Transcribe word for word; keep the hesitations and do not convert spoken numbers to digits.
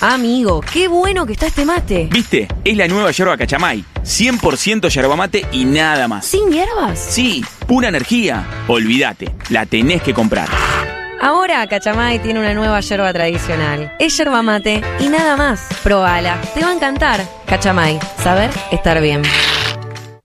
Amigo, qué bueno que está este mate. ¿Viste? Es la nueva yerba Cachamay. cien por ciento yerba mate y nada más. ¿Sin hierbas? Sí, pura energía. Olvídate, la tenés que comprar. Ahora Cachamay tiene una nueva yerba tradicional. Es yerba mate y nada más. Probala, te va a encantar. Cachamay, saber estar bien.